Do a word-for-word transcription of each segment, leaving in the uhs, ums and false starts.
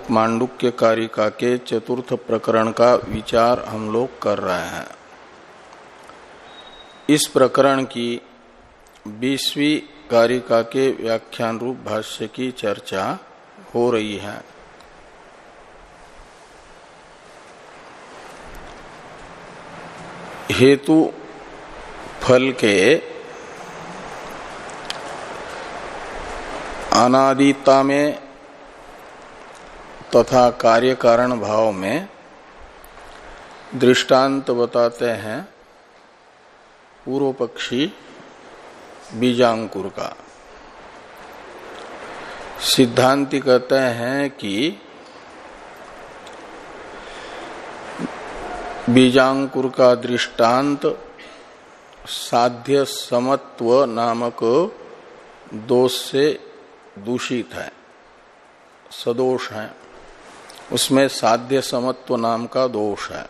मांडुक्य कारिका के चतुर्थ प्रकरण का विचार हम लोग कर रहे हैं। इस प्रकरण की बीसवीं कारिका के व्याख्यान रूप भाष्य की चर्चा हो रही है। हेतु फल के अनादिता में तथा कार्य कारण भाव में दृष्टांत बताते हैं पूर्व पक्षी बीजांकुर का। सिद्धांति कहते हैं कि बीजांकुर का दृष्टांत साध्य समत्व नामक दोष से दूषित है, सदोष है। उसमें साध्य समत्व नाम का दोष है।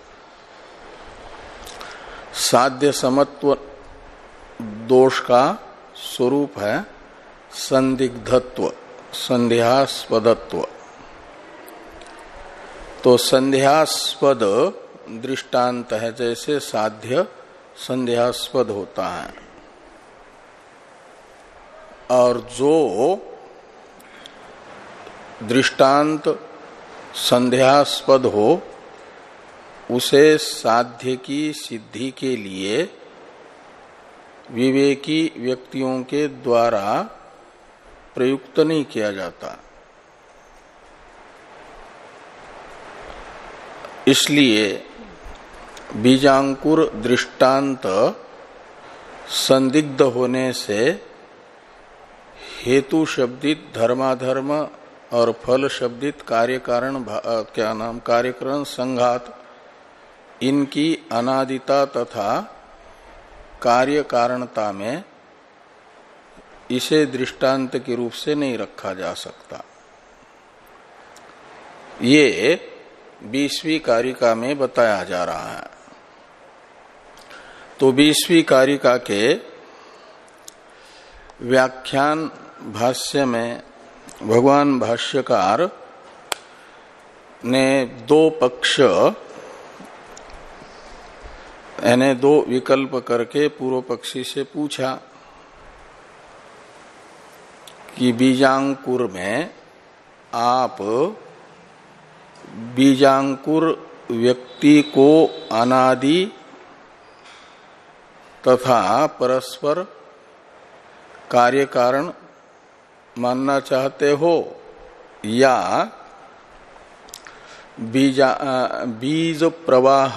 साध्य समत्व दोष का स्वरूप है संदिग्धत्व, संध्यास्पदत्व। तो संध्यास्पद दृष्टांत है, जैसे साध्य संध्यास्पद होता है, और जो दृष्टांत संध्यास्पद हो उसे साध्य की सिद्धि के लिए विवेकी व्यक्तियों के द्वारा प्रयुक्त नहीं किया जाता। इसलिए बीजांकुर दृष्टांत संदिग्ध होने से हेतु शब्दित धर्माधर्म और फल शब्दित कार्य कारण क्या नाम कार्यकरण संघात, इनकी अनादिता तथा कार्य कारणता में इसे दृष्टांत के रूप से नहीं रखा जा सकता। ये बीसवीं कारिका में बताया जा रहा है। तो बीसवीं कारिका के व्याख्यान भाष्य में भगवान भाष्यकार ने दो पक्ष यानी दो विकल्प करके पूर्व पक्षी से पूछा कि बीजांकुर में आप बीजांकुर व्यक्ति को अनादि तथा परस्पर कार्य कारण मानना चाहते हो, या बीजा बीज प्रवाह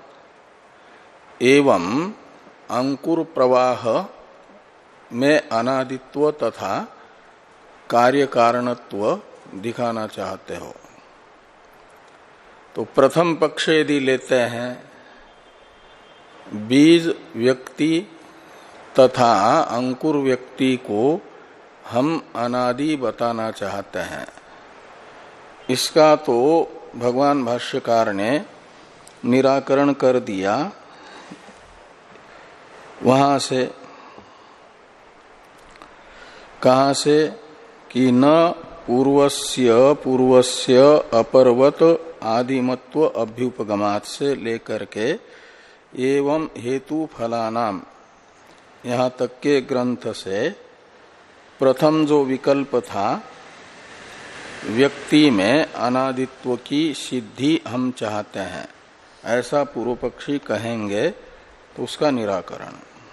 एवं अंकुर प्रवाह में अनादित्व तथा कार्य कारणत्व दिखाना चाहते हो। तो प्रथम पक्ष यदि लेते हैं, बीज व्यक्ति तथा अंकुर व्यक्ति को हम अनादि बताना चाहते हैं, इसका तो भगवान भाष्यकार ने निराकरण कर दिया। वहां से कहां से कि न पूर्वस्य पूर्वस्य अपर्वत आदिमत्व अभ्युपगमात से लेकर के एवं हेतु फलानाम यहाँ तक के ग्रंथ से प्रथम जो विकल्प था, व्यक्ति में अनादित्व की सिद्धि हम चाहते हैं, ऐसा पूर्व पक्षी कहेंगे, तो उसका निराकरण।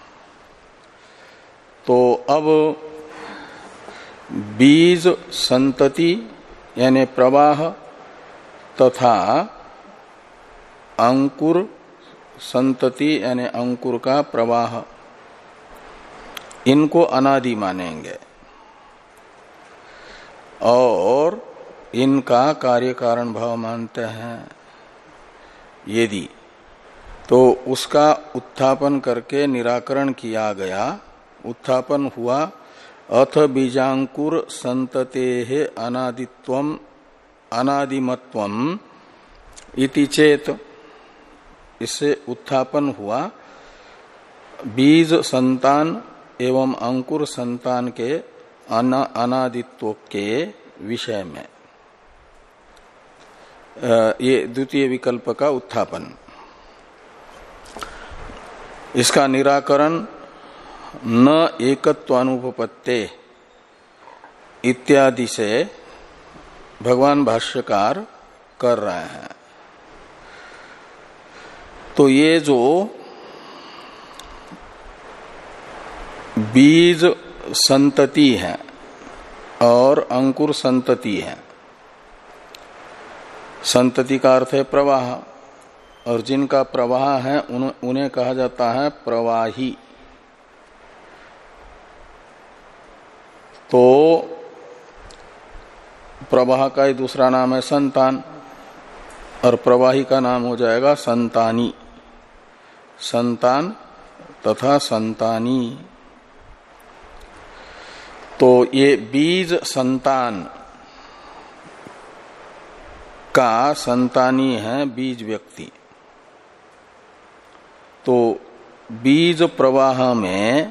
तो अब बीज संतति यानी प्रवाह तथा अंकुर संतति यानी अंकुर का प्रवाह, इनको अनादि मानेंगे और इनका कार्य कारण भाव मानते हैं यदि, तो उसका उत्थापन करके निराकरण किया गया। उत्थापन हुआ अथ बीजांकुर संततेः अनादित्वम अनादिमत्वम इति चेत, इससे उत्थापन हुआ बीज संतान एवं अंकुर संतान के अना, अनादित्व के विषय में। ये द्वितीय विकल्प का उत्थापन। इसका निराकरण न एकत्वानुपपत्ते इत्यादि से भगवान भाष्यकार कर रहे हैं। तो ये जो बीज संतति है और अंकुर संतति है, संतति का अर्थ है प्रवाह, और जिनका प्रवाह है उन, उन्हें कहा जाता है प्रवाही। तो प्रवाह का ही दूसरा नाम है संतान, और प्रवाही का नाम हो जाएगा संतानी। संतान तथा संतानी। तो ये बीज संतान का संतानी है बीज व्यक्ति। तो बीज प्रवाह में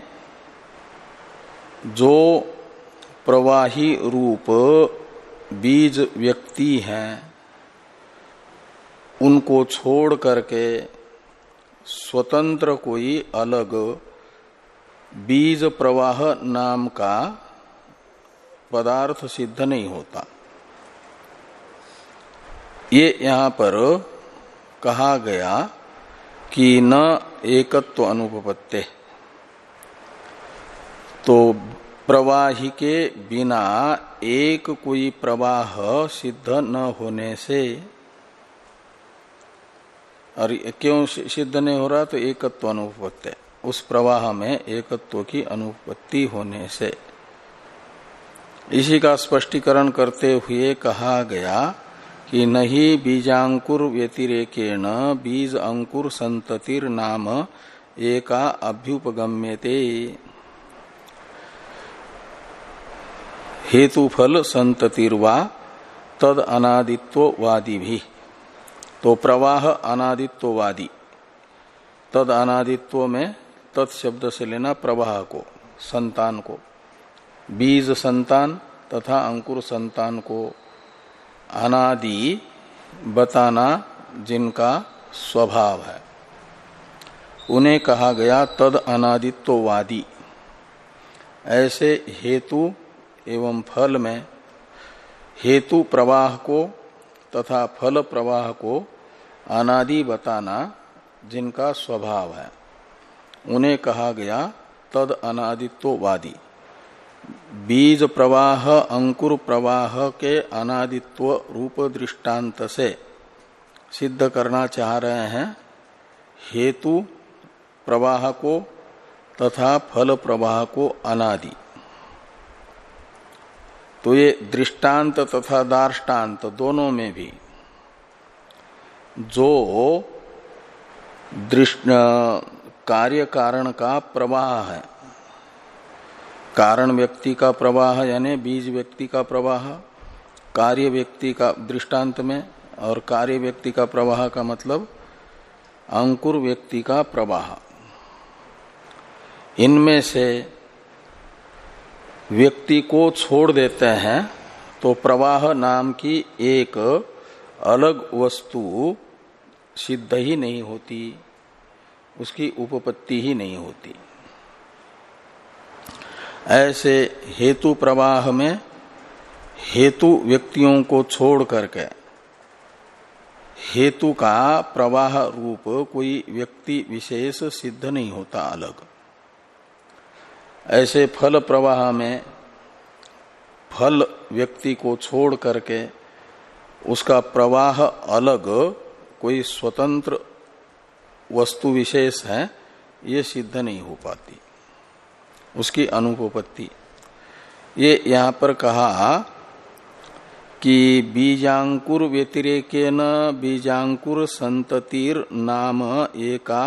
जो प्रवाही रूप बीज व्यक्ति हैं उनको छोड़ करके स्वतंत्र कोई अलग बीज प्रवाह नाम का पदार्थ सिद्ध नहीं होता। ये यहां पर कहा गया कि न एकत्व अनुपपत्ते। तो प्रवाही के बिना एक कोई प्रवाह सिद्ध न होने से, और क्यों सिद्ध नहीं हो रहा, तो एकत्व अनुपपत्ति, उस प्रवाह में एकत्व की अनुपपत्ति होने से। इसी का स्पष्टीकरण करते हुए कहा गया कि नहीं बीजांकुर व्यतिरेकेण बीज अंकुर संततिर नाम एका अभ्युपगम्यते हेतुफल संततिर्वा तद अनादित्ववादी भी। तो प्रवाह अनादित्ववादी, तद अनादित्व में तत् शब्द से लेना प्रवाह को, संतान को, बीज संतान तथा अंकुर संतान को अनादि बताना जिनका स्वभाव है उन्हें कहा गया तद अनादित्ववादी। ऐसे हेतु एवं फल में हेतु प्रवाह को तथा फल प्रवाह को अनादि बताना जिनका स्वभाव है उन्हें कहा गया तद अनादित्ववादी। बीज प्रवाह अंकुर प्रवाह के अनादित्व रूप दृष्टांत से सिद्ध करना चाह रहे हैं हेतु प्रवाह को तथा फल प्रवाह को अनादि। तो ये दृष्टांत तथा दार्ष्टान्त दोनों में भी जो कार्य कारण का प्रवाह है, कारण व्यक्ति का प्रवाह यानी बीज व्यक्ति का प्रवाह, कार्य व्यक्ति का दृष्टांत में, और कार्य व्यक्ति का प्रवाह का मतलब अंकुर व्यक्ति का प्रवाह। इनमें से व्यक्ति को छोड़ देते हैं तो प्रवाह नाम की एक अलग वस्तु सिद्ध ही नहीं होती, उसकी उपपत्ति ही नहीं होती। ऐसे हेतु प्रवाह में हेतु व्यक्तियों को छोड़ करके हेतु का प्रवाह रूप कोई व्यक्ति विशेष सिद्ध नहीं होता अलग। ऐसे फल प्रवाह में फल व्यक्ति को छोड़ करके उसका प्रवाह अलग कोई स्वतंत्र वस्तु विशेष है ये सिद्ध नहीं हो पाती, उसकी अनुपपत्ति। ये यहां पर कहा कि बीजांकुर व्यतिरेकेन बीजांकुर संततिर नाम एका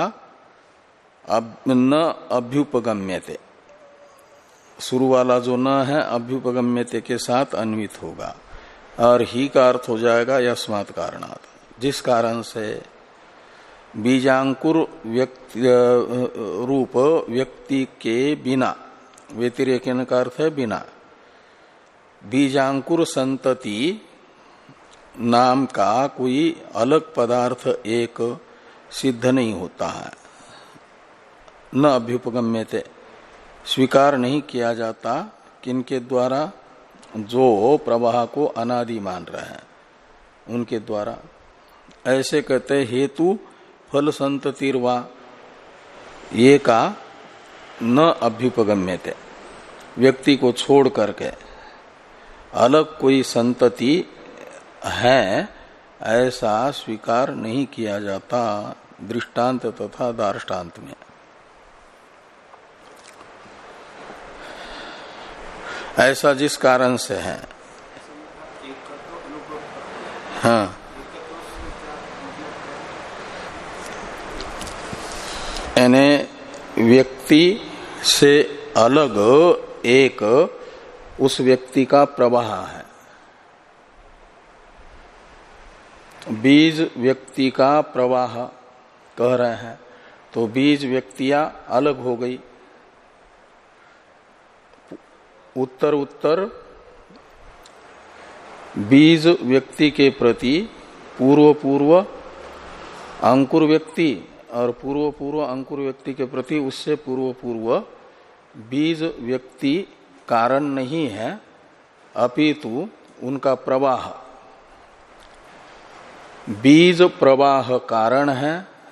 न अभ्युपगम्यते। शुरू वाला जो न है अभ्युपगम्यते के साथ अन्वित होगा और ही का अर्थ हो जाएगा यस्मात् कारणात्, जिस कारण से बीजांकुर व्यक्ति रूप व्यक्ति के बिना, व्यतिरेकन का अर्थ है बिना, बीजांकुर संतति नाम का कोई अलग पदार्थ एक सिद्ध नहीं होता है। न अभ्युपगम्यते, स्वीकार नहीं किया जाता किनके द्वारा, जो प्रवाह को अनादि मान रहे हैं उनके द्वारा। ऐसे कहते हेतु फल संततिर्वा, ये का न अभ्युपगम्यते, व्यक्ति को छोड़ करके अलग कोई संतति है ऐसा स्वीकार नहीं किया जाता दृष्टांत तथा दार्ष्टान्त में। ऐसा जिस कारण से है, हाँ, यानी व्यक्ति से अलग एक उस व्यक्ति का प्रवाह है। बीज व्यक्ति का प्रवाह कह रहे हैं, तो बीज व्यक्तियां अलग हो गई। उत्तर उत्तर बीज व्यक्ति के प्रति पूर्व पूर्व अंकुर व्यक्ति और पूर्व पूर्व अंकुर व्यक्ति के प्रति उससे पूर्व पूर्व बीज व्यक्ति कारण नहीं है, अपितु उनका प्रवाह, बीज प्रवाह कारण है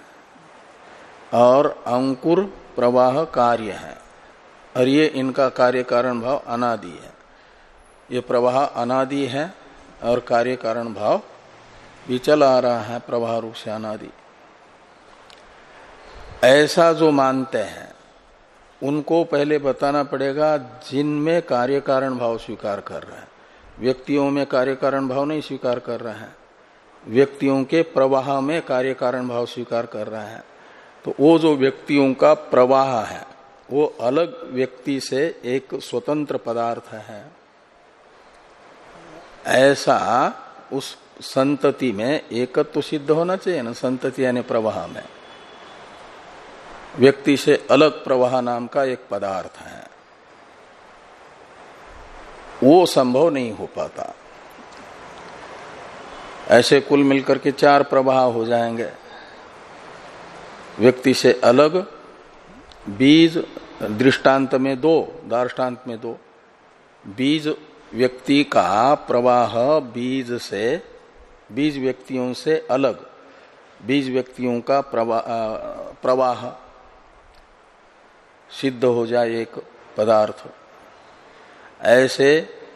और अंकुर प्रवाह कार्य है। और ये इनका कार्य कारण भाव अनादि है। ये प्रवाह अनादि है और कार्य कारण भाव भी चला आ रहा है प्रवाह रूप से अनादि। ऐसा जो मानते हैं उनको पहले बताना पड़ेगा जिनमें कार्य कारण भाव स्वीकार कर रहे हैं। व्यक्तियों में कार्य कारण भाव नहीं स्वीकार कर रहे हैं, व्यक्तियों के प्रवाह में कार्य कारण भाव स्वीकार कर रहे हैं। तो वो जो व्यक्तियों का प्रवाह है वो अलग व्यक्ति से एक स्वतंत्र पदार्थ है, ऐसा उस संतति में एकत्व तो सिद्ध होना चाहिए ना। संतति यानी प्रवाह में व्यक्ति से अलग प्रवाह नाम का एक पदार्थ है, वो संभव नहीं हो पाता। ऐसे कुल मिलकर के चार प्रवाह हो जाएंगे। व्यक्ति से अलग बीज, दृष्टांत में दो, दार्ष्टान्त में दो। बीज व्यक्ति का प्रवाह बीज से, बीज व्यक्तियों से अलग बीज व्यक्तियों का प्रवाह प्रवाह सिद्ध हो जाए एक पदार्थ। ऐसे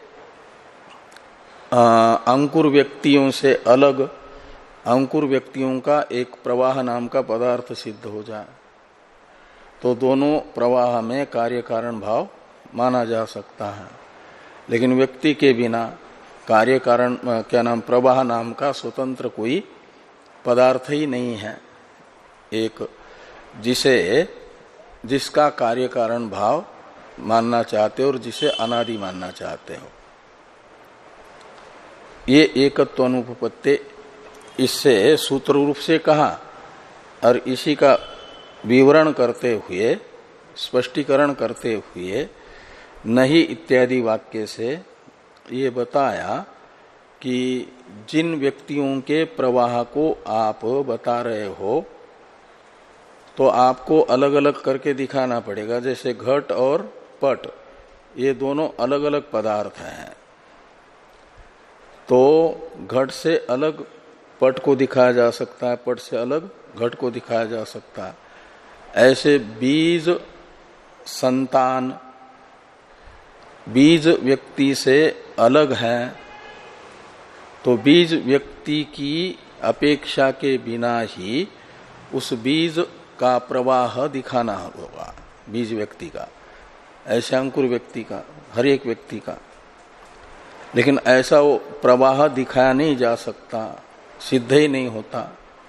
अंकुर व्यक्तियों से अलग अंकुर व्यक्तियों का एक प्रवाह नाम का पदार्थ सिद्ध हो जाए, तो दोनों प्रवाह में कार्य कारण भाव माना जा सकता है। लेकिन व्यक्ति के बिना कार्य कारण क्या नाम प्रवाह नाम का स्वतंत्र कोई पदार्थ ही नहीं है, एक जिसे जिसका कार्य कारण भाव मानना चाहते हो और जिसे अनादि मानना चाहते हो। ये एकत्व अनुपपत्ति इससे सूत्र रूप से कहा और इसी का विवरण करते हुए, स्पष्टीकरण करते हुए नहीं इत्यादि वाक्य से ये बताया कि जिन व्यक्तियों के प्रवाह को आप बता रहे हो तो आपको अलग अलग करके दिखाना पड़ेगा। जैसे घट और पट, ये दोनों अलग अलग पदार्थ हैं, तो घट से अलग पट को दिखाया जा सकता है, पट से अलग घट को दिखाया जा सकता है। ऐसे बीज संतान बीज व्यक्ति से अलग है, तो बीज व्यक्ति की अपेक्षा के बिना ही उस बीज का प्रवाह दिखाना होगा, बीज व्यक्ति का, ऐसे अंकुर व्यक्ति का, हर एक व्यक्ति का। लेकिन ऐसा वो प्रवाह दिखाया नहीं जा सकता, सिद्ध ही नहीं होता।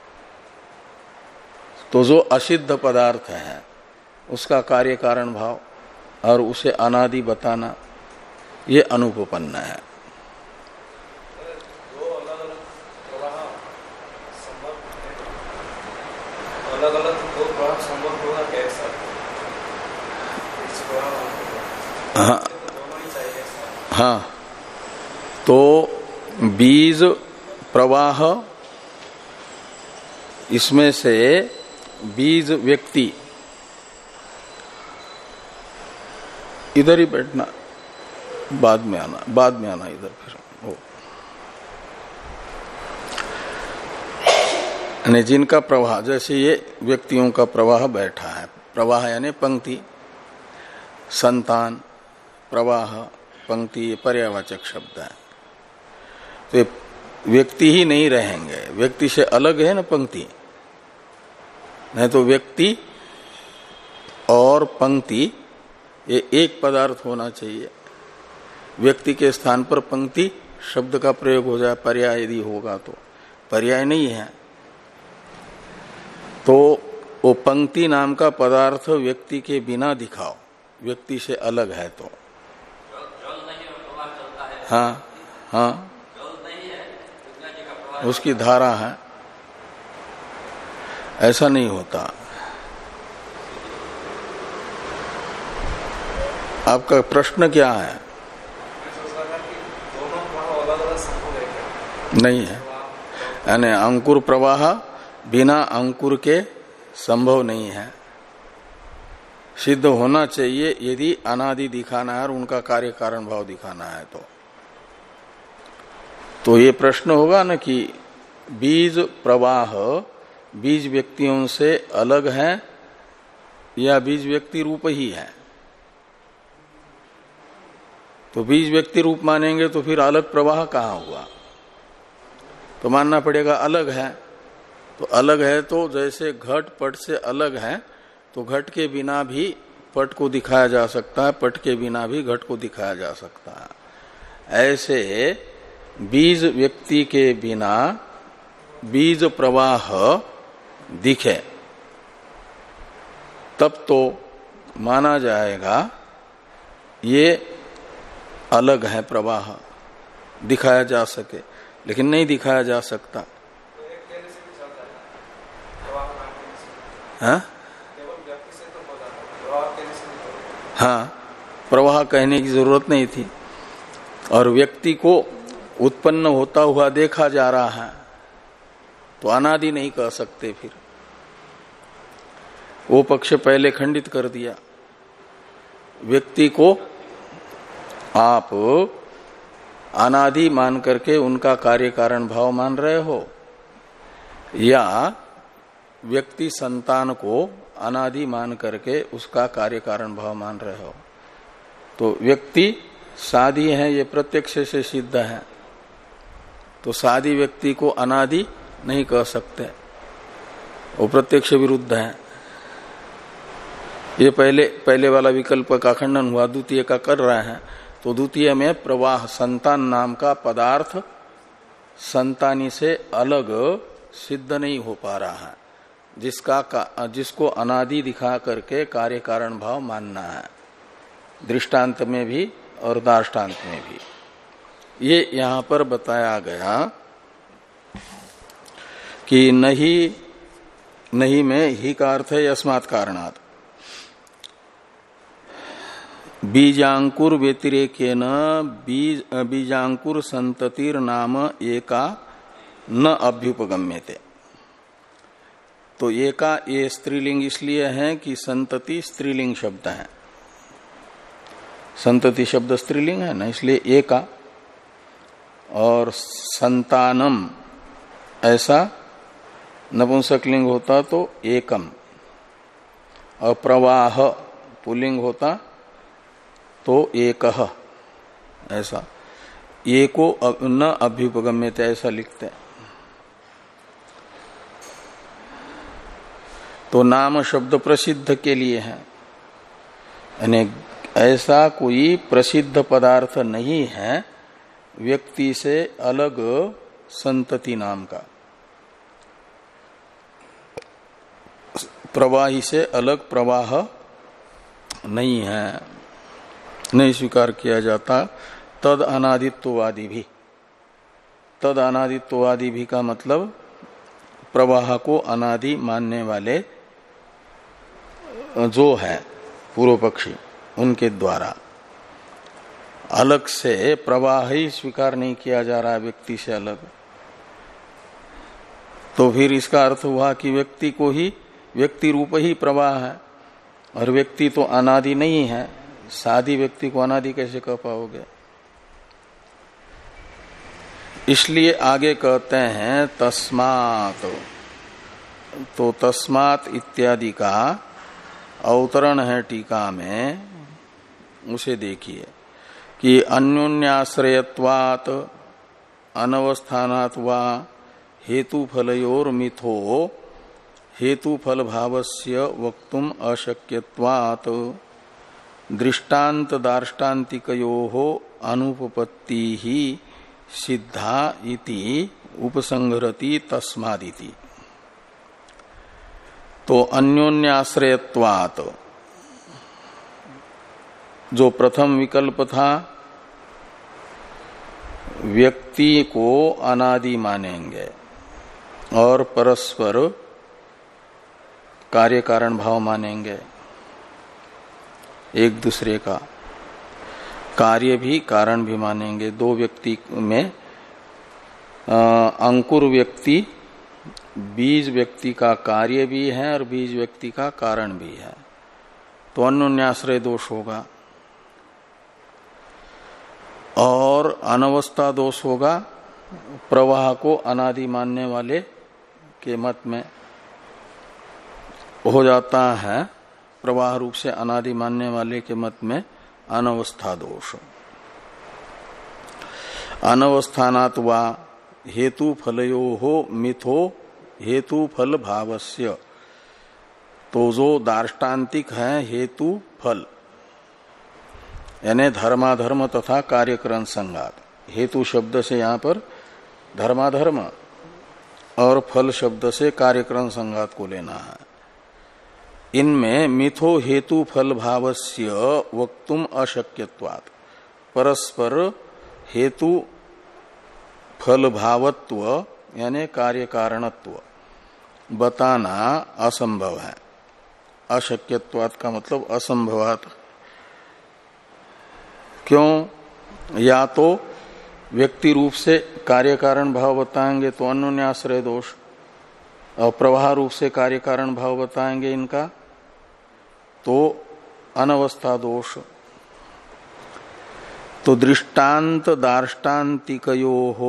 तो जो असिद्ध पदार्थ है उसका कार्य कारण भाव और उसे अनादि बताना, ये अनुपपन्न है। अलग अलग दो प्रवाह संभव होगा कैसा? हाँ हाँ, तो बीज प्रवाह, इसमें से बीज व्यक्ति, इधर ही बैठना, बाद में आना, बाद में आना इधर फिर हो। यानी जिनका प्रवाह, जैसे ये व्यक्तियों का प्रवाह बैठा है, प्रवाह यानी पंक्ति, संतान, प्रवाह, पंक्ति, ये पर्यावाचक शब्द है। तो ये व्यक्ति ही नहीं रहेंगे, व्यक्ति से अलग है ना पंक्ति, नहीं तो व्यक्ति और पंक्ति ये एक पदार्थ होना चाहिए। व्यक्ति के स्थान पर पंक्ति शब्द का प्रयोग हो जाए, पर्याय यदि होगा तो, पर्याय नहीं है तो वो पंक्ति नाम का पदार्थ व्यक्ति के बिना दिखाओ, व्यक्ति से अलग है तो। हाँ हाँ, उसकी धारा है, ऐसा नहीं होता। आपका प्रश्न क्या है? नहीं है, यानी अंकुर प्रवाह बिना अंकुर के संभव नहीं है। सिद्ध होना चाहिए यदि अनादि दिखाना है और उनका कार्य कारण भाव दिखाना है तो। तो ये प्रश्न होगा ना कि बीज प्रवाह बीज व्यक्तियों से अलग है या बीज व्यक्ति रूप ही है? तो बीज व्यक्ति रूप मानेंगे तो फिर अलग प्रवाह कहाँ हुआ? तो मानना पड़ेगा अलग है। तो अलग है तो जैसे घट पट से अलग है, तो घट के बिना भी पट को दिखाया जा सकता है, पट के बिना भी घट को दिखाया जा सकता है। ऐसे बीज व्यक्ति के बिना बीज प्रवाह दिखे तब तो माना जाएगा ये अलग है, प्रवाह दिखाया जा सके, लेकिन नहीं दिखाया जा सकता। हाँ हाँ, प्रवाह कहने की जरूरत नहीं थी। और व्यक्ति को उत्पन्न होता हुआ देखा जा रहा है तो अनादि नहीं कह सकते, फिर वो पक्ष पहले खंडित कर दिया। व्यक्ति को आप अनादि मान करके उनका कार्य कारण भाव मान रहे हो, या व्यक्ति संतान को अनादि मान करके उसका कार्य कारण भाव मान रहे हो। तो व्यक्ति सादी है, ये प्रत्यक्ष से सिद्ध है, तो सादी व्यक्ति को अनादि नहीं कह सकते, वो प्रत्यक्ष विरुद्ध है। ये पहले पहले वाला विकल्प का खंडन हुआ, द्वितीय का कर रहे हैं। तो द्वितीय में प्रवाह संतान नाम का पदार्थ संतानी से अलग सिद्ध नहीं हो पा रहा है, जिसका जिसको अनादि दिखा करके कार्य कारण भाव मानना है, दृष्टांत में भी और दार्ष्टान्त में भी। ये यहां पर बताया गया कि नहीं नहीं में ही का अर्थ है अस्मात् कारणात्। बीजांकुर व्यतिरेकेन बीज बीजांकुर संततिर नाम एका न अभ्युपगम्यते। तो एका ये स्त्रीलिंग इसलिए है कि संतति स्त्रीलिंग शब्द है, संतति शब्द स्त्रीलिंग है ना, इसलिए एका। और संतानम ऐसा नपुंसकलिंग होता तो एकम, और प्रवाह पुल्लिंग होता तो एकह, ऐसा एको न अभ्युपगम्यते ऐसा लिखते हैं। तो नाम शब्द प्रसिद्ध के लिए है, यानी ऐसा कोई प्रसिद्ध पदार्थ नहीं है व्यक्ति से अलग संतति नाम का, प्रवाही से अलग प्रवाह नहीं है, नहीं स्वीकार किया जाता। तद अनादित्ववादी भी, तद अनादित्ववादी भी का मतलब प्रवाह को अनादि मानने वाले जो है पूर्व पक्षी, उनके द्वारा अलग से प्रवाह ही स्वीकार नहीं किया जा रहा है व्यक्ति से अलग। तो फिर इसका अर्थ हुआ कि व्यक्ति को ही व्यक्ति रूप ही प्रवाह है, और व्यक्ति तो अनादि नहीं है। सादी व्यक्ति को अनादि कैसे कह पाओगे? इसलिए आगे कहते हैं तस्मात्। तो तस्मात् इत्यादि का अवतरण है टीका में, उसे देखिए कि अन्योन्याश्रयत्वात् अनवस्थानात् वा हेतुफलयोर मिथो हेतुफल भावस्य वक्तुम अशक्यत्वात् दृष्टान्त दार्ष्टान्तिकयोः अनुपपत्ति ही सिद्धा इति उपसंहरति तस्मादिति। तो अन्योन्याश्रयत्वात् जो प्रथम विकल्प था, व्यक्ति को अनादि मानेंगे और परस्पर कार्य कारण भाव मानेंगे एक दूसरे का, कार्य भी कारण भी मानेंगे। दो व्यक्ति में आ, अंकुर व्यक्ति बीज व्यक्ति का कार्य भी है और बीज व्यक्ति का कारण भी है, तो अन्योन्याश्रय दोष होगा। और अनवस्था दोष होगा प्रवाह को अनादि मानने वाले के मत में हो जाता है, प्रवाह रूप से अनादि मानने वाले के मत में अनवस्था दोष। अनवस्थानात् वा हेतु फलयोः मिथो हेतु फल भावस्य। तो जो दार्ष्टान्तिक है हेतु फल यानी धर्माधर्म तथा कार्यकरण संघात, हेतु शब्द से यहाँ पर धर्माधर्म और फल शब्द से कार्यकरण संघात को लेना है। इनमें मिथो हेतु फल भावस्य वक्तुम अशक्यत्वात्, परस्पर हेतु फल भावत्व यानी कार्य कारणत्व बताना असंभव है। अशक्यत्वात् का मतलब असंभवात्। क्यों? या तो व्यक्ति रूप से कार्य कारण भाव बताएंगे तो अन्योन्याश्रय दोष, और प्रवाह रूप से कार्य कारण भाव बताएंगे इनका तो अनवस्था दोष। तो दृष्टांत दार्ष्टान्तिकयोः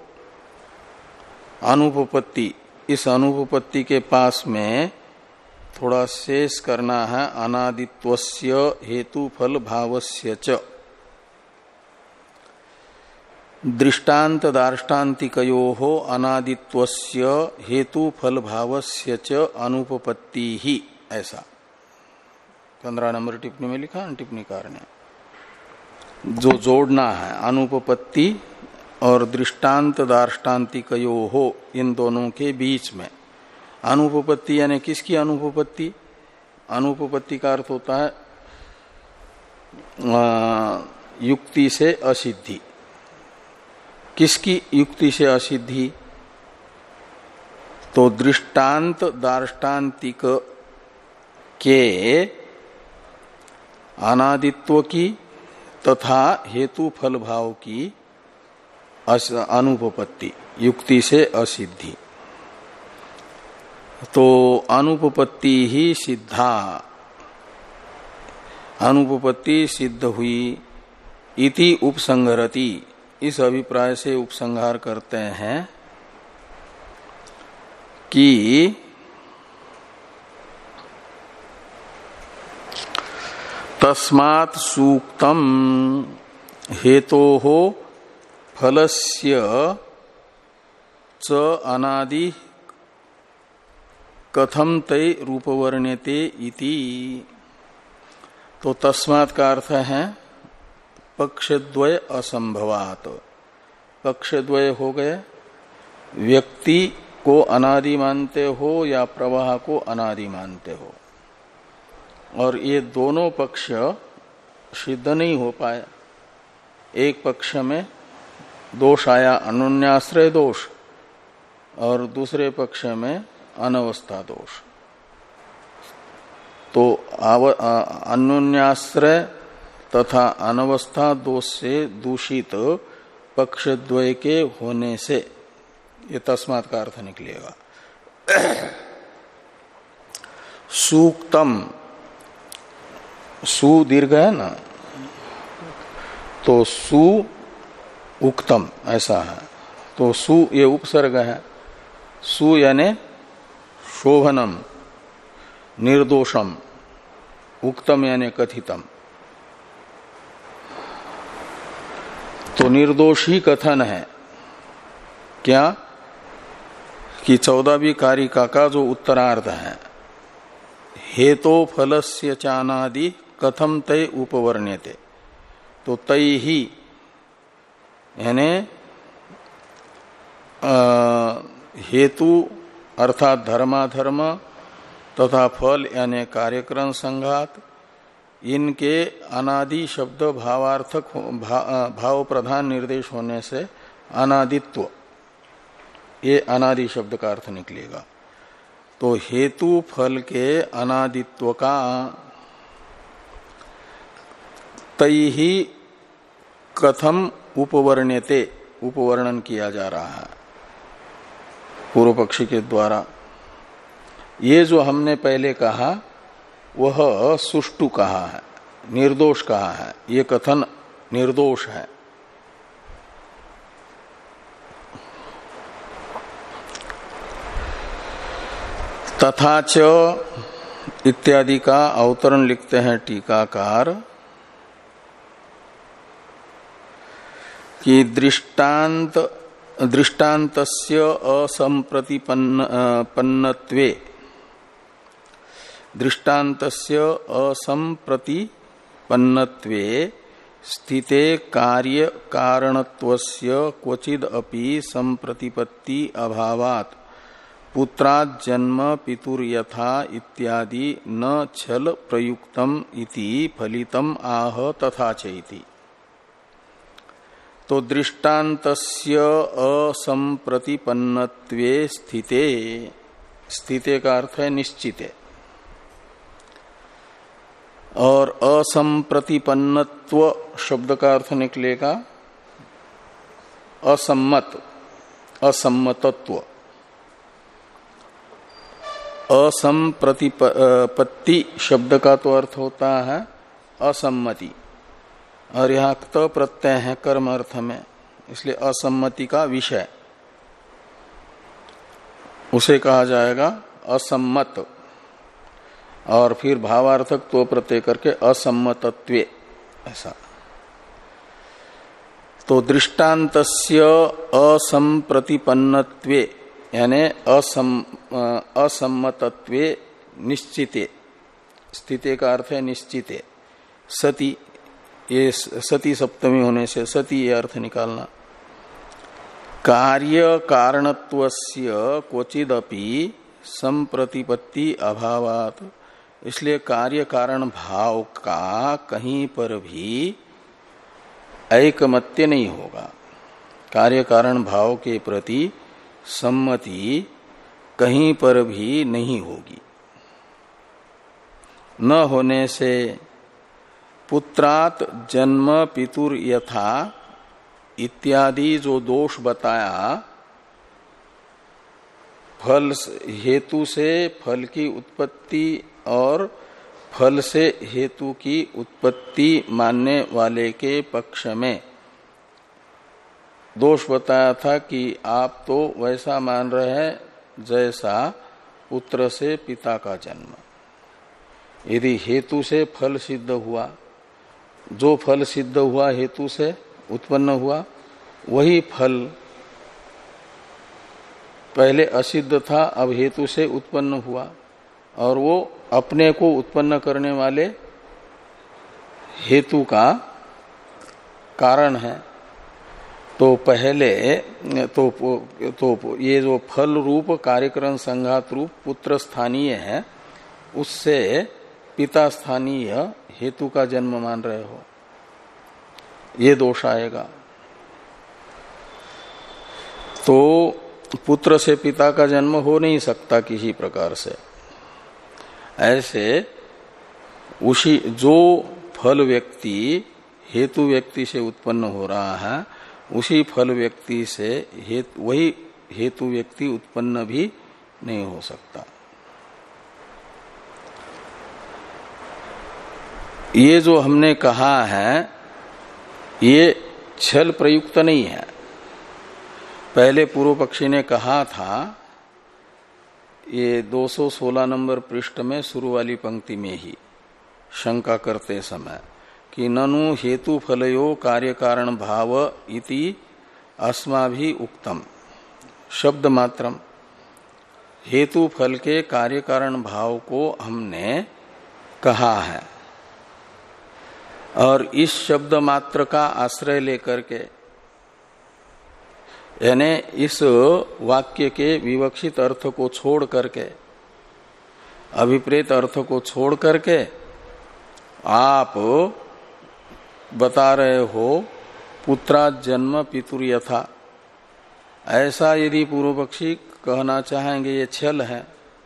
अनुपपत्ति, इस अनुपपत्ति के पास में थोड़ा शेष करना है, अनादित्वस्य हेतु फल भावस्य च। दृष्टांत दार्ष्टान्तिकयोः अनादित्वस्य हेतु फल भावस्य च अनुपपत्ति ही, ऐसा पंद्रह नंबर टिप्पणी में लिखा टिप्पणीकार ने। जो जोड़ना है अनुपपत्ति और दृष्टांत दार्ष्टान्तिकयोः, इन दोनों के बीच में अनुपपत्ति यानी किसकी अनुपपत्ति? अनुपपत्ति का अर्थ होता है आ, युक्ति से असिद्धि। किसकी युक्ति से असिद्धि? तो दृष्टांत दार्ष्टान्तिक के अनादित्व की तथा हेतु फल भाव की अनुपपत्ति, युक्ति से असिद्धि। तो अनुपपत्ति ही सिद्धा, अनुपपत्ति सिद्ध हुई इति उपसंहरति, इस अभिप्राय से उपसंहार करते हैं कि तस्मात् सूक्तम हेतोः फलस्य च अनादि कथम तै रूपवर्ण्यते इति। तो तस्मात् का अर्थ है पक्षद्वय असंभवात। पक्षद्वय हो गए, व्यक्ति को अनादि मानते हो या प्रवाह को अनादि मानते हो, और ये दोनों पक्ष सिद्ध नहीं हो पाए। एक पक्ष में दोष आया अन्योन्याश्रय दोष, और दूसरे पक्ष में अनवस्था दोष। तो अन्योन्याश्रय तथा अनवस्था दोष से दूषित पक्षद्वय के होने से ये तस्मात् का अर्थ निकलेगा। सूक्तम, सु दीर्घ है ना, तो सु उक्तम ऐसा है। तो सु ये उपसर्ग है, सु यानी शोभनम निर्दोषम, उक्तम यानी कथितम। तो निर्दोषी कथन है क्या कि चौदहवीं कारिका का जो उत्तरार्ध है, हेतो फलस्य चानादि कथम तय उपवर्ण्यते, तो तय ही यानी हेतु अर्थात धर्माधर्म तथा फल यानी कार्यक्रम संघात, इनके अनादि शब्द भावार्थक भा, भाव प्रधान निर्देश होने से अनादित्व, ये अनादि शब्द का अर्थ निकलेगा। तो हेतु फल के अनादित्व का तय ही कथम उपवर्ण्यते, उपवर्णन किया जा रहा है पूर्व पक्षी के द्वारा। ये जो हमने पहले कहा वह सुष्टु कहा है, निर्दोष कहा है, ये कथन निर्दोष है। तथा च इत्यादि का अवतरण लिखते हैं टीकाकार कि दृष्टांत दृष्टान्तस्य असंप्रतिपन्नत्वे, दृष्टान्तस्य असंप्रतिपन्नत्वे स्थिते कार्य कारणत्वस्य क्वचिदपि संप्रतिपत्ति अभावात् पुत्रात् जन्म पितुर्यथा इत्यादि न छल प्रयुक्तम इति फलितम आह तथा चैति। तो दृष्टान्तस्य असंप्रतिपन्नत्वे स्थिते, स्थिते का अर्थ है निश्चिते, और असंप्रतिपन्नत्व शब्द का अर्थ निकलेगा असम्मत, असम्मतत्व। असंप्रतिपत्ति शब्द का तो अर्थ होता है असम्मति, और यहाँ त प्रत्यय है कर्म अर्थ में, इसलिए असम्मति का विषय उसे कहा जाएगा असम्मत, और फिर भावार्थक तो प्रत्यय करके असम्मतत्वे ऐसा। तो दृष्टान्तस्य असंप्रतिपन्नत्वे यानी असम असम्मतत्वे निश्चिते, स्थिते का अर्थ है निश्चिते, सती, ये सती सप्तमी होने से सती ये अर्थ निकालना। कार्य कारणत्वस्य क्वचिदपि संप्रतिपत्ति अभावात्, इसलिए कार्य कारण भाव का कहीं पर भी ऐकमत्य नहीं होगा, कार्य कारण भाव के प्रति सम्मति कहीं पर भी नहीं होगी। न होने से पुत्रात् जन्म पितुर यथा इत्यादि जो दोष बताया, फल हेतु से फल की उत्पत्ति और फल से हेतु की उत्पत्ति मानने वाले के पक्ष में दोष बताया था कि आप तो वैसा मान रहे हैं जैसा पुत्र से पिता का जन्म। यदि हेतु से फल सिद्ध हुआ, जो फल सिद्ध हुआ हेतु से उत्पन्न हुआ, वही फल पहले असिद्ध था, अब हेतु से उत्पन्न हुआ, और वो अपने को उत्पन्न करने वाले हेतु का कारण है। तो पहले तो, तो ये जो फल रूप कार्यक्रम संघात रूप पुत्र स्थानीय है, उससे पिता स्थानीय हेतु का जन्म मान रहे हो, ये दोष आएगा। तो पुत्र से पिता का जन्म हो नहीं सकता किसी प्रकार से। ऐसे उसी जो फल व्यक्ति हेतु व्यक्ति से उत्पन्न हो रहा है, उसी फल व्यक्ति से हेतु वही हेतु व्यक्ति उत्पन्न भी नहीं हो सकता। ये जो हमने कहा है ये छल प्रयुक्त नहीं है। पहले पूर्व पक्षी ने कहा था, ये दो सौ सोलह नंबर पृष्ठ में शुरू वाली पंक्ति में ही शंका करते समय कि ननु हेतु फलयो कार्य कारण भाव इति अस्माभि उक्तम, शब्द मात्रम, हेतु फल के कार्य कारण भाव को हमने कहा है। और इस शब्द मात्र का आश्रय लेकर के, यानी इस वाक्य के विवक्षित अर्थ को छोड़ करके, अभिप्रेत अर्थ को छोड़ करके आप बता रहे हो पुत्रा जन्म पितुर यथा, ऐसा यदि पूर्व पक्षी कहना चाहेंगे ये छल है।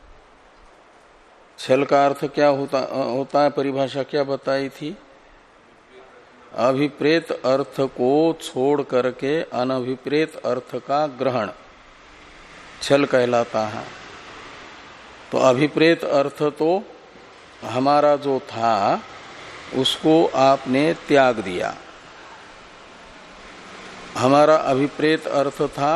छल का अर्थ क्या होता होता है, परिभाषा क्या बताई थी? अभिप्रेत अर्थ को छोड़ करके अनभिप्रेत अर्थ का ग्रहण छल कहलाता है। तो अभिप्रेत अर्थ तो हमारा जो था उसको आपने त्याग दिया। हमारा अभिप्रेत अर्थ था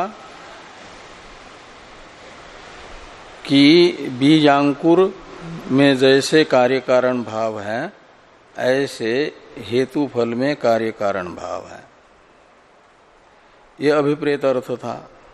कि बीजांकुर में जैसे कार्य कारण भाव है ऐसे हेतु फल में कार्य कारण भाव है, ये अभिप्रेत अर्थ था।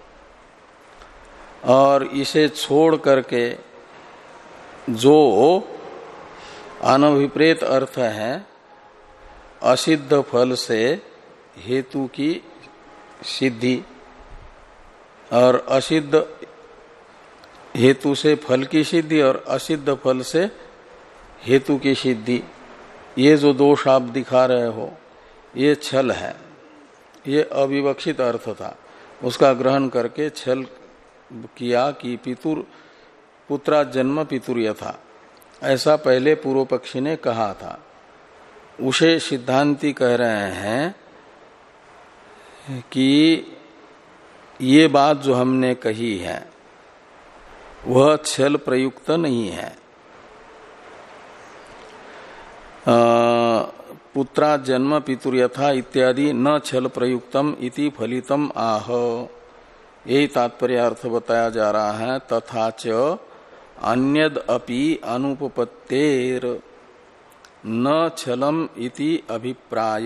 और इसे छोड़ करके जो अनभिप्रेत अर्थ है, असिद्ध फल से हेतु की सिद्धि और असिद्ध हेतु से फल की सिद्धि और असिद्ध फल से हेतु की सिद्धि, ये जो दोष आप दिखा रहे हो ये छल है। ये अविवक्षित अर्थ था, उसका ग्रहण करके छल किया कि पितुर पुत्रा जन्म पितुर यथा, ऐसा पहले पूर्व पक्षी ने कहा था। उसे सिद्धांती कह रहे हैं कि ये बात जो हमने कही है वह छल प्रयुक्त नहीं है। पुत्रा जन्म पितुर यथा इत्यादि न छल प्रयुक्तम इति फलितम आह, यही तात्पर्यार्थ बताया जा रहा है। तथा च अन्यद अपि अनुपपत्तेर न छलम इति अभिप्राय।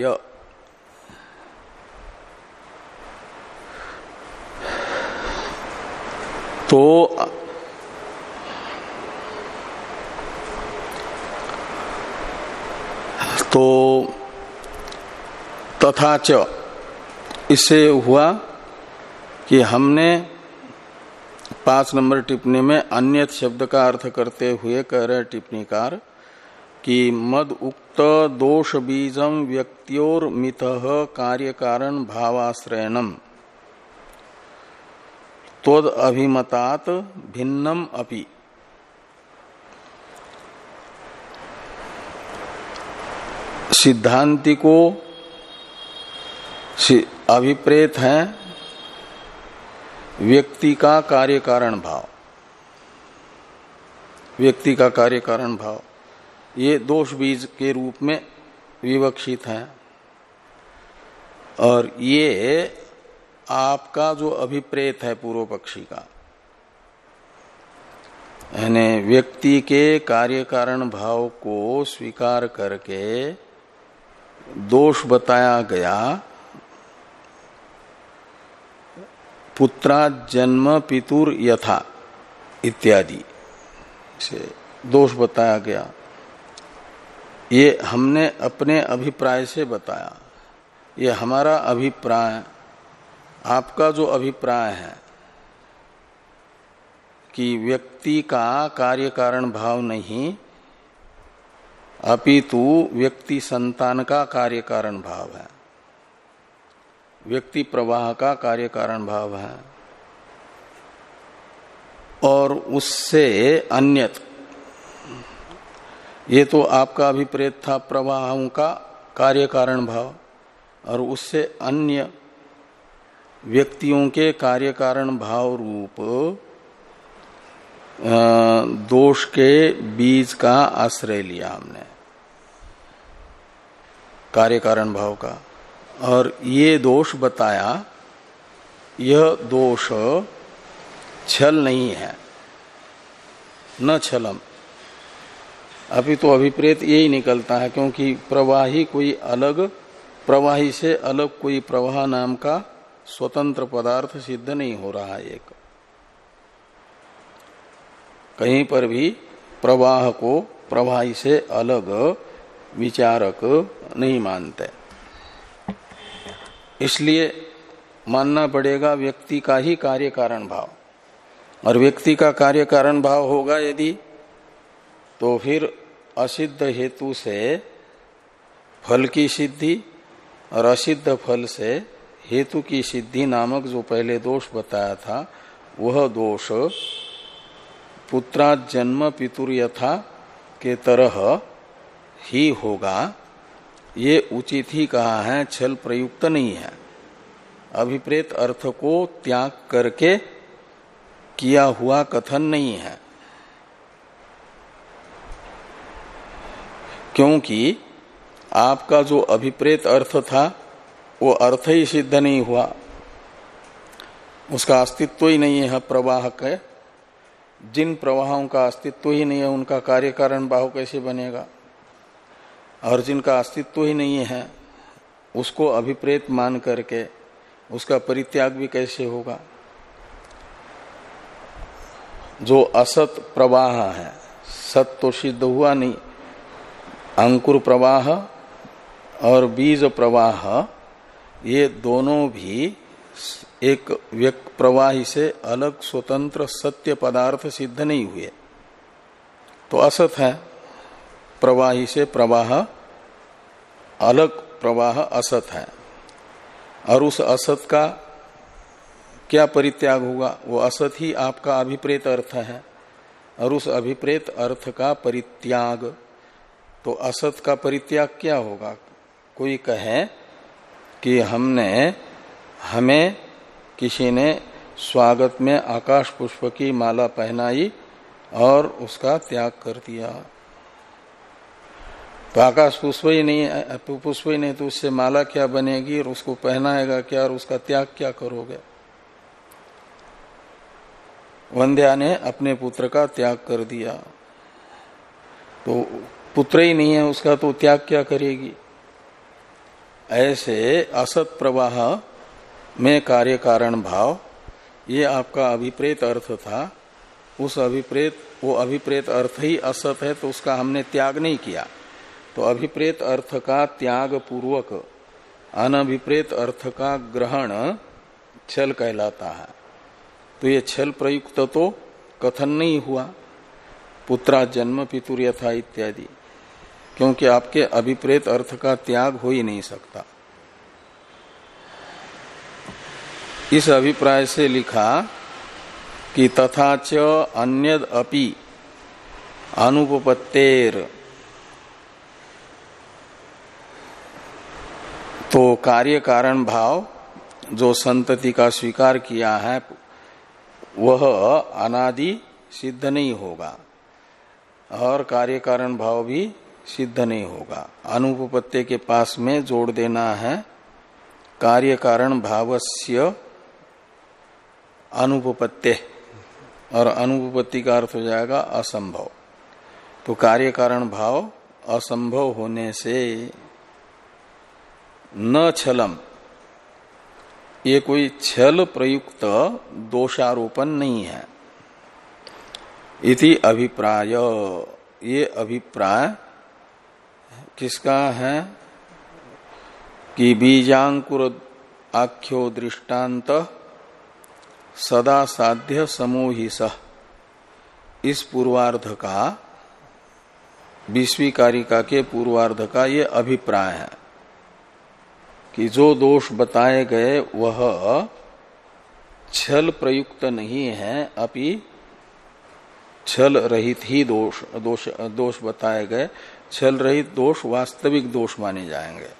तो तो तथा च इससे हुआ कि हमने पांच नंबर टिप्पणी में अन्यत शब्द का अर्थ करते हुए कह रहे टिप्पणीकार कि मद उक्त दोष बीजम व्यक्त्योर मितः कार्य कारण भावाश्रयणम तोद अभिमतात भिन्नम अपि। सिद्धांति को अभिप्रेत है व्यक्ति का कार्य कारण भाव, व्यक्ति का कार्य कारण भाव ये दोष बीज के रूप में विवक्षित है। और ये आपका जो अभिप्रेत है पूर्व पक्षी का, यानी व्यक्ति के कार्य कारण भाव को स्वीकार करके दोष बताया गया, पुत्रा जन्म पितुर यथा इत्यादि से दोष बताया गया। ये हमने अपने अभिप्राय से बताया, ये हमारा अभिप्राय। आपका जो अभिप्राय है कि व्यक्ति का कार्य कारण भाव नहीं अपितु व्यक्ति संतान का कार्य कारण भाव है, व्यक्ति प्रवाह का कार्य कारण भाव है, और उससे अन्यत, ये तो आपका अभिप्रेत था प्रवाहों का कार्य कारण भाव, और उससे अन्य व्यक्तियों के कार्य कारण भाव रूप दोष के बीज का आश्रय लिया हमने, कार्य कारण भाव का, और ये दोष बताया, यह दोष छल नहीं है, न छलम, अभी तो अभिप्रेत यही निकलता है, क्योंकि प्रवाही कोई अलग, प्रवाही से अलग कोई प्रवाह नाम का स्वतंत्र पदार्थ सिद्ध नहीं हो रहा है। एक कहीं पर भी प्रवाह को प्रवाही से अलग विचारक नहीं मानते, इसलिए मानना पड़ेगा व्यक्ति का ही कार्य कारण भाव, और व्यक्ति का कार्य कारण भाव होगा यदि, तो फिर असिद्ध हेतु से फल की सिद्धि और असिद्ध फल से हेतु की सिद्धि नामक जो पहले दोष बताया था, वह दोष पुत्रात् जन्म पितुर यथा के तरह ही होगा, ये उचित ही कहा है, छल प्रयुक्त नहीं है। अभिप्रेत अर्थ को त्याग करके किया हुआ कथन नहीं है, क्योंकि आपका जो अभिप्रेत अर्थ था वो अर्थ ही सिद्ध नहीं हुआ, उसका अस्तित्व ही नहीं है। प्रवाह के जिन प्रवाहों का अस्तित्व ही नहीं है, उनका कार्य कारण भाव कैसे बनेगा, और जिनका अस्तित्व ही नहीं है उसको अभिप्रेत मान करके उसका परित्याग भी कैसे होगा। जो असत प्रवाह है, सत तो सिद्ध हुआ नहीं, अंकुर प्रवाह और बीज प्रवाह ये दोनों भी एक व्यक्त प्रवाही से अलग स्वतंत्र सत्य पदार्थ सिद्ध नहीं हुए, तो असत है। प्रवाही से प्रवाह अलग प्रवाह असत है, और उस असत का क्या परित्याग होगा, वो असत ही आपका अभिप्रेत अर्थ है, और उस अभिप्रेत अर्थ का परित्याग, तो असत का परित्याग क्या होगा। कोई कहे कि हमने हमें किसी ने स्वागत में आकाश पुष्प की माला पहनाई और उसका त्याग कर दिया, तो आकाश पुष्प ही नहीं, पुष्प ही नहीं तो उससे माला क्या बनेगी, और उसको पहनाएगा क्या, और उसका त्याग क्या करोगे। वंध्या ने अपने पुत्र का त्याग कर दिया, तो पुत्र ही नहीं है उसका, तो त्याग क्या करेगी। ऐसे असत प्रवाह में कार्य कारण भाव, ये आपका अभिप्रेत अर्थ था, उस अभिप्रेत वो अभिप्रेत अर्थ ही असत है, तो उसका हमने त्याग नहीं किया, तो अभिप्रेत अर्थ का त्याग पूर्वक अनभिप्रेत अर्थ का ग्रहण छल कहलाता है। तो ये छल प्रयुक्त तो कथन नहीं हुआ, पुत्रा जन्म पितुर यथा इत्यादि, क्योंकि आपके अभिप्रेत अर्थ का त्याग हो ही नहीं सकता। इस अभिप्राय से लिखा कि तथा च अन्यद अपि अनुपपत्तेर, तो कार्य कारण भाव जो संतति का स्वीकार किया है वह अनादि सिद्ध नहीं होगा, और कार्य कारण भाव भी सिद्ध नहीं होगा। अनुपपत्ति के पास में जोड़ देना है कार्य कारण भावस्य अनुपपत्ति, और अनुपपत्ति का अर्थ हो जाएगा असंभव। तो कार्य कारण भाव असंभव होने से न छलम, ये कोई छल प्रयुक्त दोषारोपण नहीं है। इति अभिप्राय, ये अभिप्राय किसका है कि बीजांकुर आख्यो दृष्टांत सदा साध्य समोहिस, इस पूर्वार्ध का, बीसवीं कारिका के पूर्वार्ध का ये अभिप्राय है कि जो दोष बताए गए वह छल प्रयुक्त नहीं है, अभी छल रहित ही दोष दोष दोष बताए गए। छल रहित दोष वास्तविक दोष माने जाएंगे।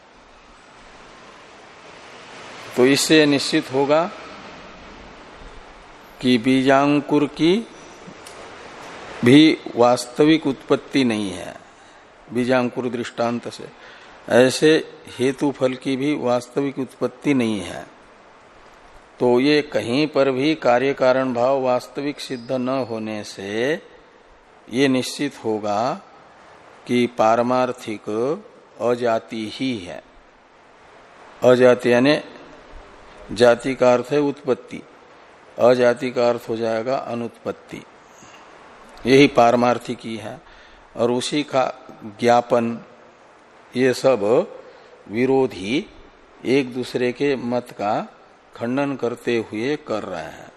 तो इससे निश्चित होगा कि बीजांकुर की भी वास्तविक उत्पत्ति नहीं है बीजांकुर दृष्टांत से, ऐसे हेतु फल की भी वास्तविक उत्पत्ति नहीं है। तो ये कहीं पर भी कार्य कारण भाव वास्तविक सिद्ध न होने से ये निश्चित होगा कि पारमार्थिक अजाति ही है। अजाति यानी जाति का अर्थ है उत्पत्ति, अजाति का अर्थ हो जाएगा अनुत्पत्ति। यही पारमार्थिकी है और उसी का ज्ञापन ये सब विरोधी एक दूसरे के मत का खंडन करते हुए कर रहे हैं।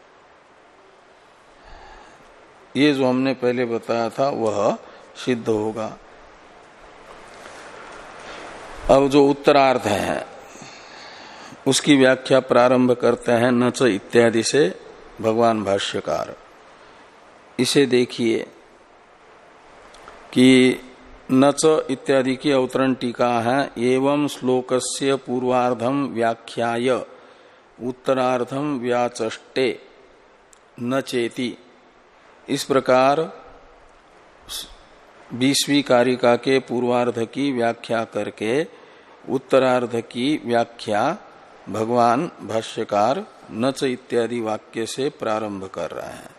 ये जो हमने पहले बताया था वह सिद्ध होगा। अब जो उत्तरार्ध है उसकी व्याख्या प्रारंभ करते हैं न च इत्यादि से भगवान भाष्यकार। इसे देखिए कि न च इत्यादि की अवतरण टीका है, एवं श्लोकस्य पूर्वार्धम व्याख्याय उत्तरार्धम व्याचष्टे न चेति। इस प्रकार बीसवीं कारिका के पूर्वार्ध की व्याख्या करके उत्तरार्ध की व्याख्या भगवान भाष्यकार न च इत्यादि वाक्य से प्रारंभ कर रहे हैं।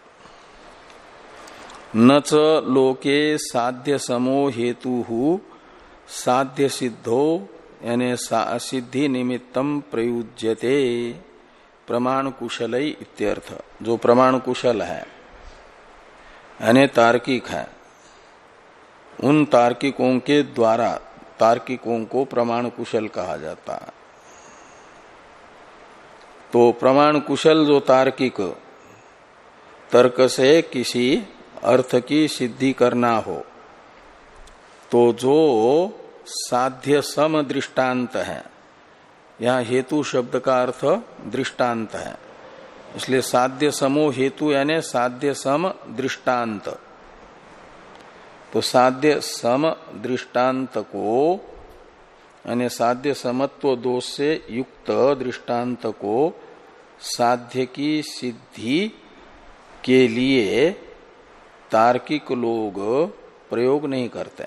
न च लोके साध्य समो हेतु साध्य सिद्धो यानी सिद्धि निमित्तम प्रयुज्यते प्रमाण कुशल इत्यर्थ। जो प्रमाण कुशल है यानी तार्किक है, उन तार्किकों के द्वारा तार्किकों को प्रमाण कुशल कहा जाता है। तो प्रमाण कुशल जो तार्किक तर्क से किसी अर्थ की सिद्धि करना हो, तो जो साध्य सम दृष्टांत है, यहाँ हेतु शब्द का अर्थ दृष्टांत है, इसलिए साध्य समो हेतु यानी साध्य सम दृष्टांत। तो साध्य सम दृष्टांत को यानी साध्य समत्व दोष से युक्त दृष्टांत को साध्य की सिद्धि के लिए तार्किक लोग प्रयोग नहीं करते।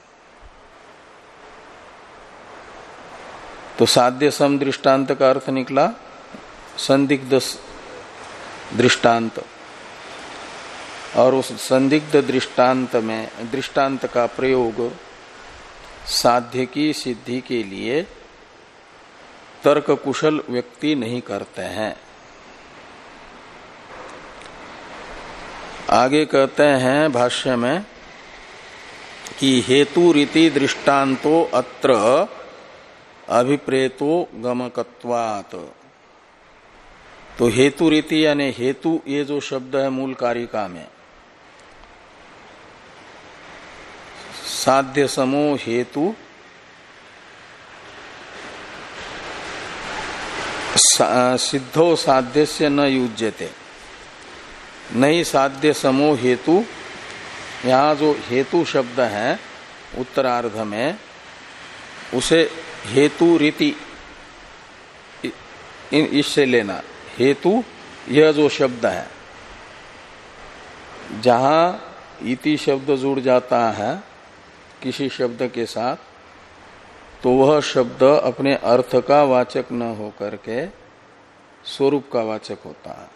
तो साध्य सम दृष्टांत का अर्थ निकला संदिग्ध दृष्टांत, और उस संदिग्ध दृष्टांत में दृष्टांत का प्रयोग साध्य की सिद्धि के लिए तर्क कुशल व्यक्ति नहीं करते हैं। आगे कहते हैं भाष्य में कि हेतु रीति दृष्टांतो अत्र अभिप्रेतो गमकत्वात्। तो हेतु रीति यानी हेतु ये जो शब्द है मूल कारिका में, साध्य समो हेतु सिद्धो साध्य से न युज्यते, नहीं साध्य समो हेतु। यहाँ जो हेतु शब्द है उत्तरार्ध में, उसे हेतु रीति इससे लेना। हेतु यह जो शब्द है, जहां इति शब्द जुड़ जाता है किसी शब्द के साथ, तो वह शब्द अपने अर्थ का वाचक न होकर के स्वरूप का वाचक होता है।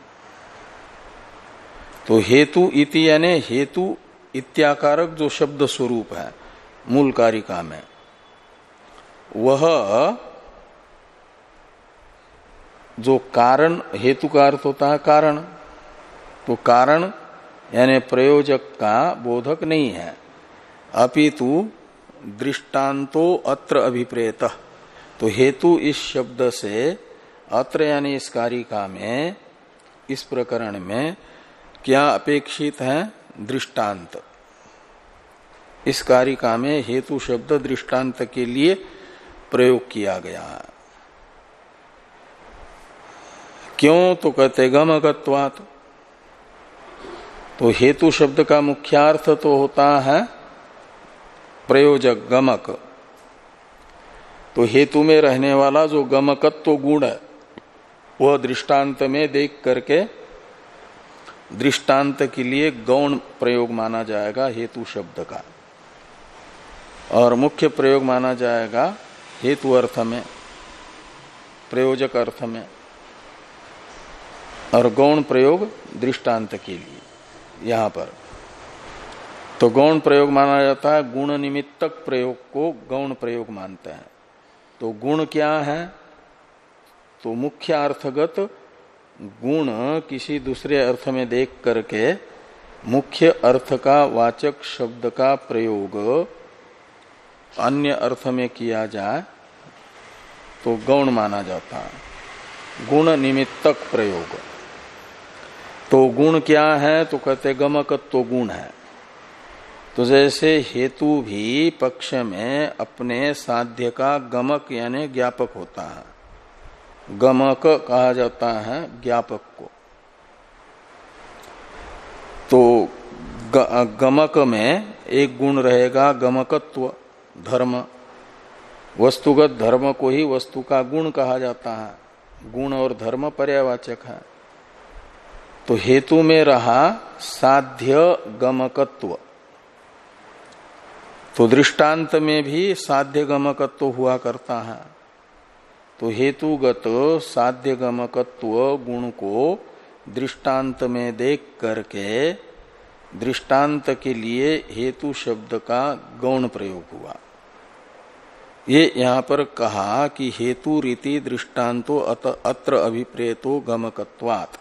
तो हेतु इति यानी हेतु इत्याकारक जो शब्द स्वरूप है मूल कारिका में, वह जो कारण, हेतु का अर्थ होता है कारण, तो कारण यानी प्रयोजक का बोधक नहीं है, अपितु दृष्टांतो अत्र अभिप्रेत। तो हेतु इस शब्द से अत्र यानी इस कारिका में, इस प्रकरण में क्या अपेक्षित है? दृष्टांत। इस कारिका में हेतु शब्द दृष्टांत के लिए प्रयोग किया गया है। क्यों? तो कहते गमकत्वात्। तो हेतु शब्द का मुख्यार्थ तो होता है प्रयोजक, गमक। तो हेतु में रहने वाला जो गमकत्व गुण है, वह दृष्टांत में देख करके दृष्टांत के लिए गौण प्रयोग माना जाएगा हेतु शब्द का, और मुख्य प्रयोग माना जाएगा हेतु अर्थ में, प्रयोजक अर्थ में, और गौण प्रयोग दृष्टांत के लिए यहां पर। तो गौण प्रयोग माना जाता है, गुण निमित्तक प्रयोग को गौण प्रयोग मानते हैं। तो गुण क्या है? तो मुख्य अर्थगत गुण किसी दूसरे अर्थ में देख करके मुख्य अर्थ का वाचक शब्द का प्रयोग अन्य अर्थ में किया जाए तो गौण माना जाता है, गुण निमित्तक प्रयोग। तो गुण क्या है? तो कहते गमकत्व गुण है। तो जैसे हेतु भी पक्ष में अपने साध्य का गमक यानी ज्ञापक होता है, गमक कहा जाता है ज्ञापक को। तो ग, गमक में एक गुण रहेगा गमकत्व धर्म, वस्तुगत धर्म को ही वस्तु का गुण कहा जाता है। गुण और धर्म पर्यायवाचक है। तो हेतु में रहा साध्य गमकत्व, तो दृष्टांत में भी साध्य गमकत्व हुआ करता है। तो हेतुगत साध्य गमकत्व गुण को दृष्टांत में देख करके दृष्टांत के लिए हेतु शब्द का गौण प्रयोग हुआ। ये यहां पर कहा कि हेतु रीति दृष्टांतो अत्र अभिप्रेतो गमकत्वात्।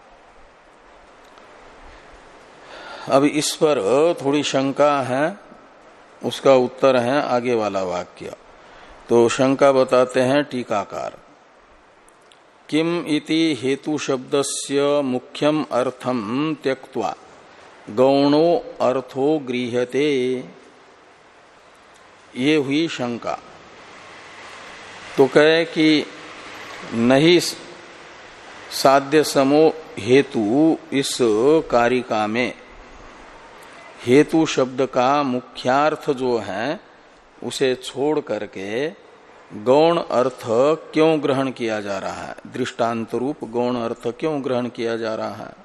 अब इस पर थोड़ी शंका है, उसका उत्तर है आगे वाला वाक्य। तो शंका बताते हैं टीकाकार, किम इति हेतु शब्दस्य मुख्यम अर्थम त्यक्त्वा गौणो अर्थो गृह्यते। ये हुई शंका। तो कहे कि नहीं साध्य समो हेतु इस कारिका में हेतु शब्द का मुख्यार्थ जो है उसे छोड़ करके गौण अर्थ क्यों ग्रहण किया जा रहा है, दृष्टांत रूप गौण अर्थ क्यों ग्रहण किया जा रहा है,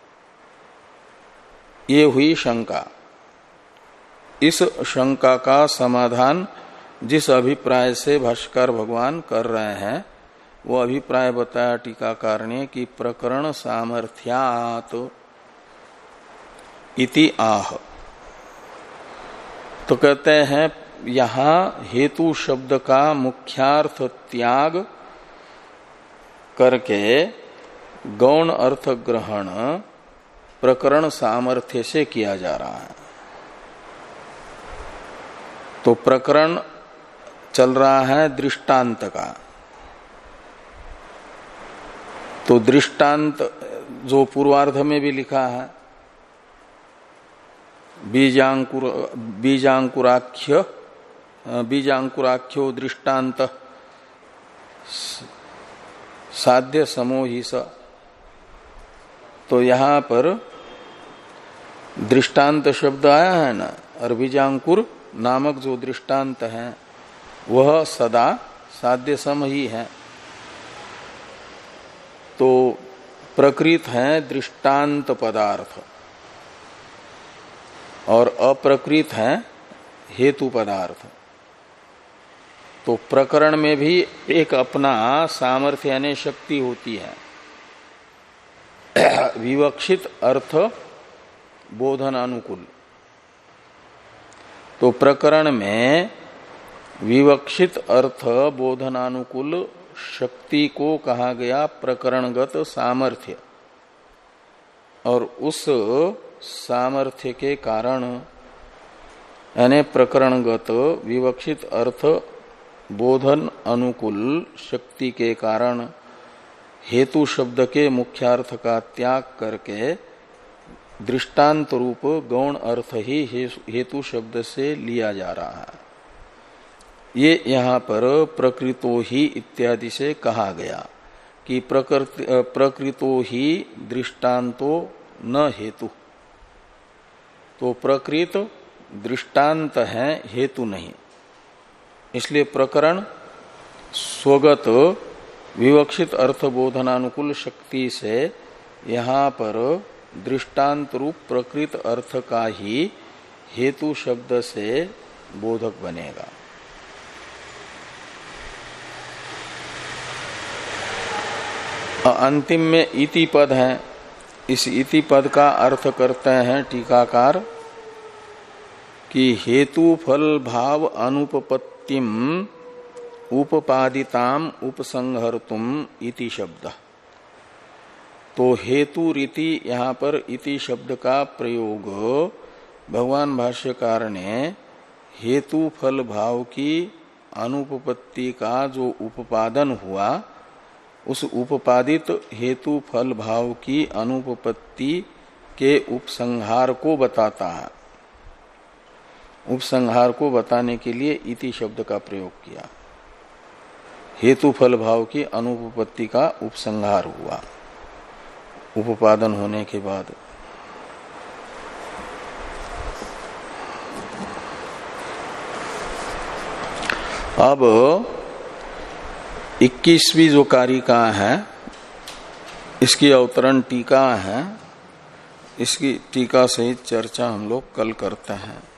ये हुई शंका। इस शंका का समाधान जिस अभिप्राय से भाष्कर भगवान कर रहे हैं वो अभिप्राय बताया टीकाकार ने कि प्रकरण सामर्थ्यात् इति आह। तो कहते हैं यहां हेतु शब्द का मुख्यार्थ त्याग करके गौण अर्थ ग्रहण प्रकरण सामर्थ्य से किया जा रहा है। तो प्रकरण चल रहा है दृष्टांत का। तो दृष्टांत जो पूर्वार्ध में भी लिखा है, बीजांकुर बीजांकुराख्य बीजांकुराख्यो दृष्टांत साध्य समोहि स। तो यहां पर दृष्टांत शब्द आया है ना, और बीजांकुर नामक जो दृष्टांत है वह सदा साध्य सम ही है। तो प्रकृत है दृष्टांत पदार्थ और अप्रकृत है हेतु पदार्थ। तो प्रकरण में भी एक अपना सामर्थ्य यानी शक्ति होती है। विवक्षित अर्थ बोधन अनुकूल। तो प्रकरण में विवक्षित अर्थ बोधनानुकूल शक्ति को कहा गया प्रकरणगत सामर्थ्य, और उस सामर्थ्य के कारण यानी प्रकरणगत विवक्षित अर्थ बोधन अनुकूल शक्ति के कारण हेतु शब्द के मुख्यार्थ का त्याग करके दृष्टांत रूप गौण अर्थ ही हेतु शब्द से लिया जा रहा है। ये यहाँ पर प्रकृतो ही इत्यादि से कहा गया कि प्रकृति प्रकृतो ही दृष्टांतो न हेतु। तो प्रकृत दृष्टांत है, हेतु नहीं। इसलिए प्रकरण स्वगत विवक्षित अर्थ बोधनानुकूल शक्ति से यहाँ पर दृष्टांत रूप प्रकृत अर्थ का ही हेतु शब्द से बोधक बनेगा। अंतिम में इति पद है, इस इति पद का अर्थ करते हैं टीकाकार कि हेतु फल भाव अनुपपत्तिम उपपादिताम उपसंहर्तुम इति शब्द। तो हेतु रीति यहाँ पर इति शब्द का प्रयोग भगवान भाष्यकार ने हेतु फल भाव की अनुपपत्ति का जो उपादन हुआ उस उपपादित हेतु फल भाव की अनुपपत्ति के उपसंहार को बताता है। उपसंहार को बताने के लिए इति शब्द का प्रयोग किया। हेतु फल भाव की अनुपपत्ति का उपसंहार हुआ उपादन होने के बाद। अब इक्कीसवीं जो कारिका है इसकी अवतरण टीका है, इसकी टीका सहित चर्चा हम लोग कल करते हैं।